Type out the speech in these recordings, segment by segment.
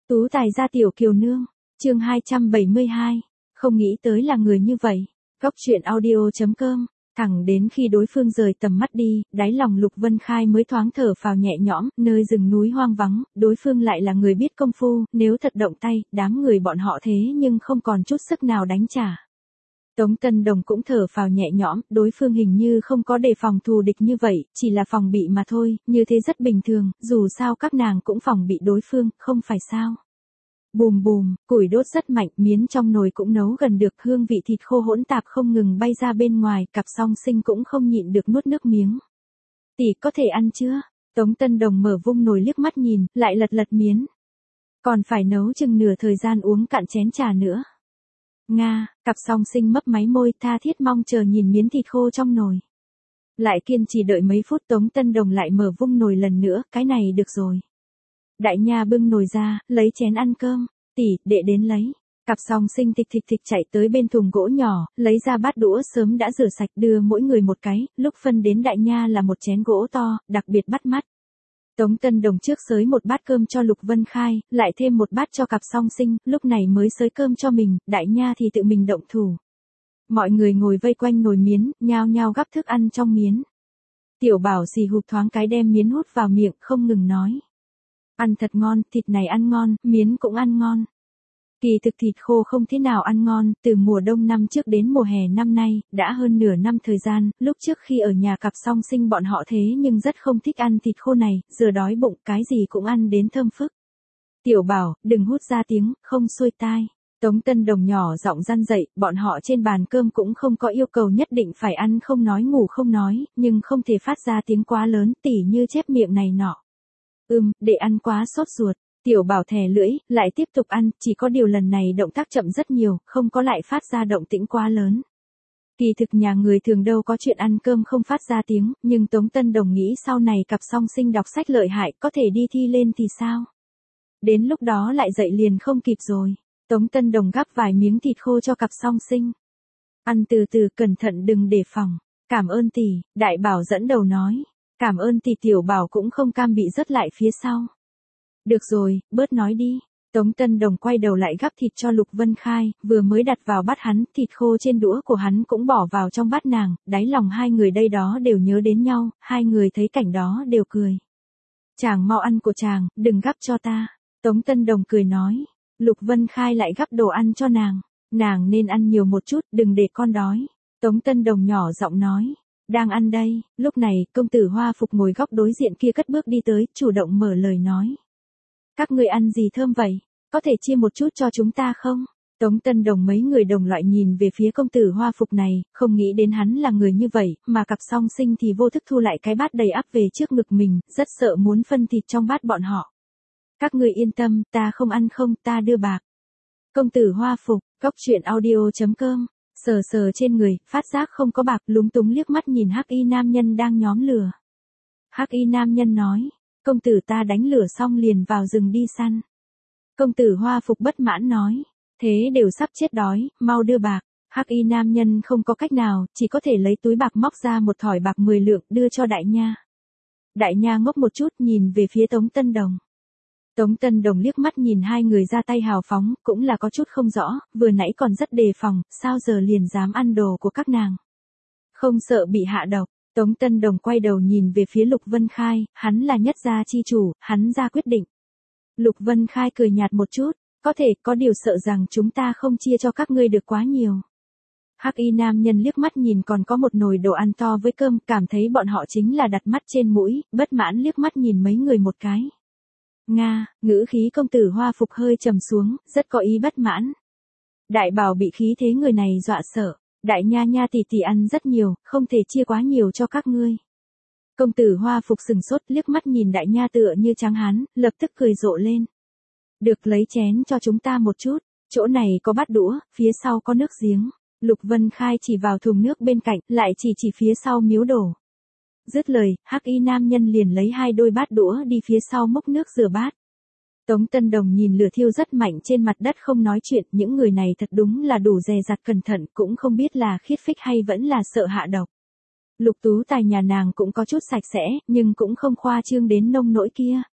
Tú tài gia tiểu kiều nương, chương 272, không nghĩ tới là người như vậy. Góc truyện audio.com, thẳng đến khi đối phương rời tầm mắt đi, đáy lòng Lục Vân Khai mới thoáng thở phào nhẹ nhõm, nơi rừng núi hoang vắng, đối phương lại là người biết công phu, nếu thật động tay, đám người bọn họ thế nhưng không còn chút sức nào đánh trả. Tống Tân Đồng cũng thở phào nhẹ nhõm, đối phương hình như không có đề phòng thù địch như vậy, chỉ là phòng bị mà thôi, như thế rất bình thường, dù sao các nàng cũng phòng bị đối phương, không phải sao. Bùm bùm, củi đốt rất mạnh, miến trong nồi cũng nấu gần được, hương vị thịt khô hỗn tạp không ngừng bay ra bên ngoài, cặp song sinh cũng không nhịn được nuốt nước miếng. Tỷ có thể ăn chưa? Tống Tân Đồng mở vung nồi liếc mắt nhìn, lại lật miến. Còn phải nấu chừng nửa thời gian uống cạn chén trà nữa. Nga, cặp song sinh mấp máy môi tha thiết mong chờ nhìn miến thịt khô trong nồi. Lại kiên trì đợi mấy phút Tống Tân Đồng lại mở vung nồi lần nữa, cái này được rồi. Đại nha bưng nồi ra, lấy chén ăn cơm, tỷ, đệ đến lấy. Cặp song sinh thịch chạy tới bên thùng gỗ nhỏ, lấy ra bát đũa sớm đã rửa sạch đưa mỗi người một cái, lúc phân đến đại nha là một chén gỗ to, đặc biệt bắt mắt. Tống Tân Đồng trước xới một bát cơm cho Lục Vân Khai, lại thêm một bát cho cặp song sinh, lúc này mới xới cơm cho mình, đại nha thì tự mình động thủ. Mọi người ngồi vây quanh nồi miến, nhao nhao gắp thức ăn trong miến. Tiểu Bảo xì hụp thoáng cái đem miến hút vào miệng, không ngừng nói. Ăn thật ngon, thịt này ăn ngon, miến cũng ăn ngon. Kỳ thực thịt khô không thế nào ăn ngon, từ mùa đông năm trước đến mùa hè năm nay, đã hơn nửa năm thời gian, lúc trước khi ở nhà cặp song sinh bọn họ thế nhưng rất không thích ăn thịt khô này, giờ đói bụng cái gì cũng ăn đến thơm phức. Tiểu Bảo, đừng hút ra tiếng, không xuôi tai. Tống Tân Đồng nhỏ giọng răn dậy, bọn họ trên bàn cơm cũng không có yêu cầu nhất định phải ăn không nói ngủ không nói, nhưng không thể phát ra tiếng quá lớn, tỉ như chép miệng này nọ. Để ăn quá sốt ruột. Tiểu Bảo thè lưỡi, lại tiếp tục ăn, chỉ có điều lần này động tác chậm rất nhiều, không có lại phát ra động tĩnh quá lớn. Kỳ thực nhà người thường đâu có chuyện ăn cơm không phát ra tiếng, nhưng Tống Tân Đồng nghĩ sau này cặp song sinh đọc sách lợi hại, có thể đi thi lên thì sao? Đến lúc đó lại dậy liền không kịp rồi. Tống Tân Đồng gắp vài miếng thịt khô cho cặp song sinh. Ăn từ từ, cẩn thận đừng đề phòng. Cảm ơn tỷ, Đại Bảo dẫn đầu nói. Cảm ơn tỷ. Tiểu Bảo cũng không cam bị rớt lại phía sau. Được rồi, bớt nói đi. Tống Tân Đồng quay đầu lại gắp thịt cho Lục Vân Khai, vừa mới đặt vào bát hắn, thịt khô trên đũa của hắn cũng bỏ vào trong bát nàng, đáy lòng hai người đây đó đều nhớ đến nhau, hai người thấy cảnh đó đều cười. Chàng mau ăn của chàng, đừng gắp cho ta. Tống Tân Đồng cười nói. Lục Vân Khai lại gắp đồ ăn cho nàng nên ăn nhiều một chút, đừng để con đói. Tống Tân Đồng nhỏ giọng nói. Đang ăn đây, lúc này, công tử Hoa Phục ngồi góc đối diện kia cất bước đi tới, chủ động mở lời nói. Các người ăn gì thơm vậy? Có thể chia một chút cho chúng ta không? Tống Tân Đồng mấy người đồng loại nhìn về phía công tử Hoa Phục này, không nghĩ đến hắn là người như vậy, mà cặp song sinh thì vô thức thu lại cái bát đầy ắp về trước ngực mình, rất sợ muốn phân thịt trong bát bọn họ. Các người yên tâm, ta không ăn không, ta đưa bạc. Công tử Hoa Phục, góc truyện audio.com, sờ trên người, phát giác không có bạc, lúng túng liếc mắt nhìn hắc y nam nhân đang nhóm lửa. Hắc y nam nhân nói, công tử ta đánh lửa xong liền vào rừng đi săn. Công tử Hoa Phục bất mãn nói, thế đều sắp chết đói, mau đưa bạc. Hắc y nam nhân không có cách nào, chỉ có thể lấy túi bạc móc ra một thỏi bạc 10 lượng đưa cho đại nha. Đại nha ngốc một chút nhìn về phía Tống Tân Đồng. Tống Tân Đồng liếc mắt nhìn hai người ra tay hào phóng, cũng là có chút không rõ, vừa nãy còn rất đề phòng, sao giờ liền dám ăn đồ của các nàng. Không sợ bị hạ độc. Tống Tân Đồng quay đầu nhìn về phía Lục Vân Khai, hắn là nhất gia chi chủ, hắn ra quyết định. Lục Vân Khai cười nhạt một chút, có thể, có điều sợ rằng chúng ta không chia cho các ngươi được quá nhiều. Hắc y nam nhân liếc mắt nhìn còn có một nồi đồ ăn to với cơm, cảm thấy bọn họ chính là đặt mắt trên mũi, bất mãn liếc mắt nhìn mấy người một cái. Nga, ngữ khí công tử Hoa Phục hơi trầm xuống, rất có ý bất mãn. Đại Bảo bị khí thế người này dọa sợ. Đại nha nha tỷ ăn rất nhiều, không thể chia quá nhiều cho các ngươi. Công tử Hoa Phục sừng sốt liếc mắt nhìn đại nha tựa như tráng hán, lập tức cười rộ lên. Được, lấy chén cho chúng ta một chút, chỗ này có bát đũa, phía sau có nước giếng. Lục Vân Khai chỉ vào thùng nước bên cạnh, lại chỉ phía sau miếu đổ. Dứt lời, hắc y nam nhân liền lấy hai đôi bát đũa đi phía sau múc nước rửa bát. Tống Tân Đồng nhìn lửa thiêu rất mạnh trên mặt đất không nói chuyện, những người này thật đúng là đủ dè dặt cẩn thận, cũng không biết là khiết phích hay vẫn là sợ hạ độc. Lục tú tài nhà nàng cũng có chút sạch sẽ, nhưng cũng không khoa trương đến nông nỗi kia.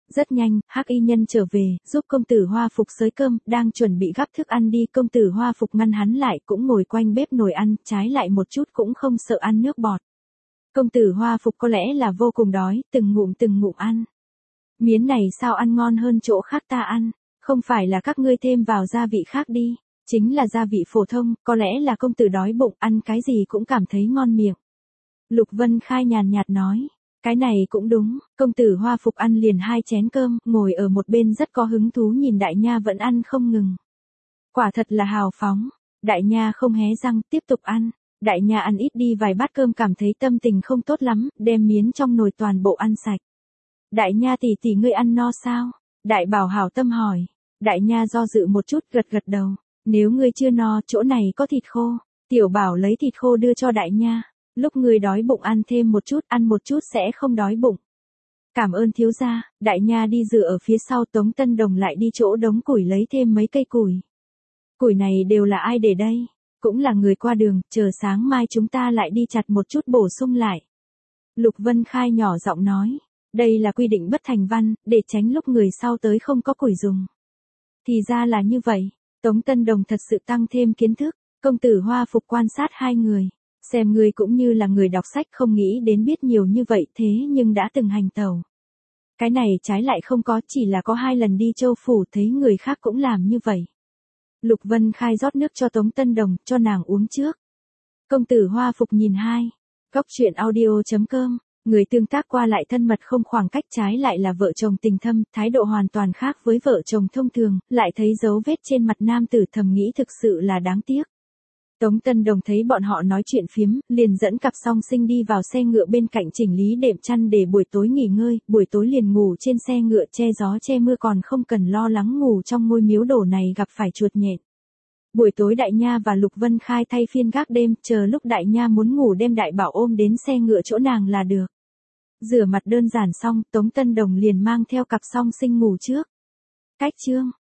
Rất nhanh, Hắc y nhân trở về, giúp công tử Hoa Phục xới cơm, đang chuẩn bị gắp thức ăn đi, công tử Hoa Phục ngăn hắn lại, cũng ngồi quanh bếp nồi ăn, trái lại một chút cũng không sợ ăn nước bọt. Công tử Hoa Phục có lẽ là vô cùng đói, từng ngụm ăn. Miến này sao ăn ngon hơn chỗ khác ta ăn, không phải là các ngươi thêm vào gia vị khác đi, chính là gia vị phổ thông, có lẽ là công tử đói bụng, ăn cái gì cũng cảm thấy ngon miệng. Lục Vân Khai nhàn nhạt nói, cái này cũng đúng, công tử Hoa Phục ăn liền 2 chén cơm, ngồi ở một bên rất có hứng thú nhìn đại nha vẫn ăn không ngừng. Quả thật là hào phóng, đại nha không hé răng, tiếp tục ăn. Đại nha ăn ít đi vài bát cơm cảm thấy tâm tình không tốt lắm, đem miến trong nồi toàn bộ ăn sạch. Đại nha tỷ tỷ ngươi ăn no sao? Đại bảo hảo tâm hỏi. Đại nha do dự một chút gật gật đầu. Nếu ngươi chưa no, chỗ này có thịt khô. Tiểu bảo lấy thịt khô đưa cho đại nha. Lúc ngươi đói bụng ăn thêm một chút, ăn một chút sẽ không đói bụng. Cảm ơn thiếu gia. Đại nha đi dựa ở phía sau, Tống Tân Đồng lại đi chỗ đống củi lấy thêm mấy cây củi. Củi này đều là ai để đây? Cũng là người qua đường, chờ sáng mai chúng ta lại đi chặt một chút bổ sung lại. Lục Vân Khai nhỏ giọng nói, đây là quy định bất thành văn, để tránh lúc người sau tới không có củi dùng. Thì ra là như vậy, Tống Tân Đồng thật sự tăng thêm kiến thức, công tử Hoa Phục quan sát hai người, xem người cũng như là người đọc sách không nghĩ đến biết nhiều như vậy thế nhưng đã từng hành tẩu. Cái này trái lại không có, chỉ là có 2 lần đi Châu Phủ thấy người khác cũng làm như vậy. Lục Vân Khai rót nước cho Tống Tân Đồng, cho nàng uống trước. Công tử Hoa Phục nhìn hai. Góc truyện audio.com, người tương tác qua lại thân mật không khoảng cách, trái lại là vợ chồng tình thâm, thái độ hoàn toàn khác với vợ chồng thông thường, lại thấy dấu vết trên mặt nam tử, thầm nghĩ thực sự là đáng tiếc. Tống Tân Đồng thấy bọn họ nói chuyện phiếm, liền dẫn cặp song sinh đi vào xe ngựa bên cạnh chỉnh lý đệm chăn để buổi tối nghỉ ngơi, buổi tối liền ngủ trên xe ngựa che gió che mưa, còn không cần lo lắng ngủ trong ngôi miếu đổ này gặp phải chuột nhện. Buổi tối Đại Nha và Lục Vân Khai thay phiên gác đêm, chờ lúc Đại Nha muốn ngủ đem Đại Bảo ôm đến xe ngựa chỗ nàng là được. Rửa mặt đơn giản xong, Tống Tân Đồng liền mang theo cặp song sinh ngủ trước. Cách chương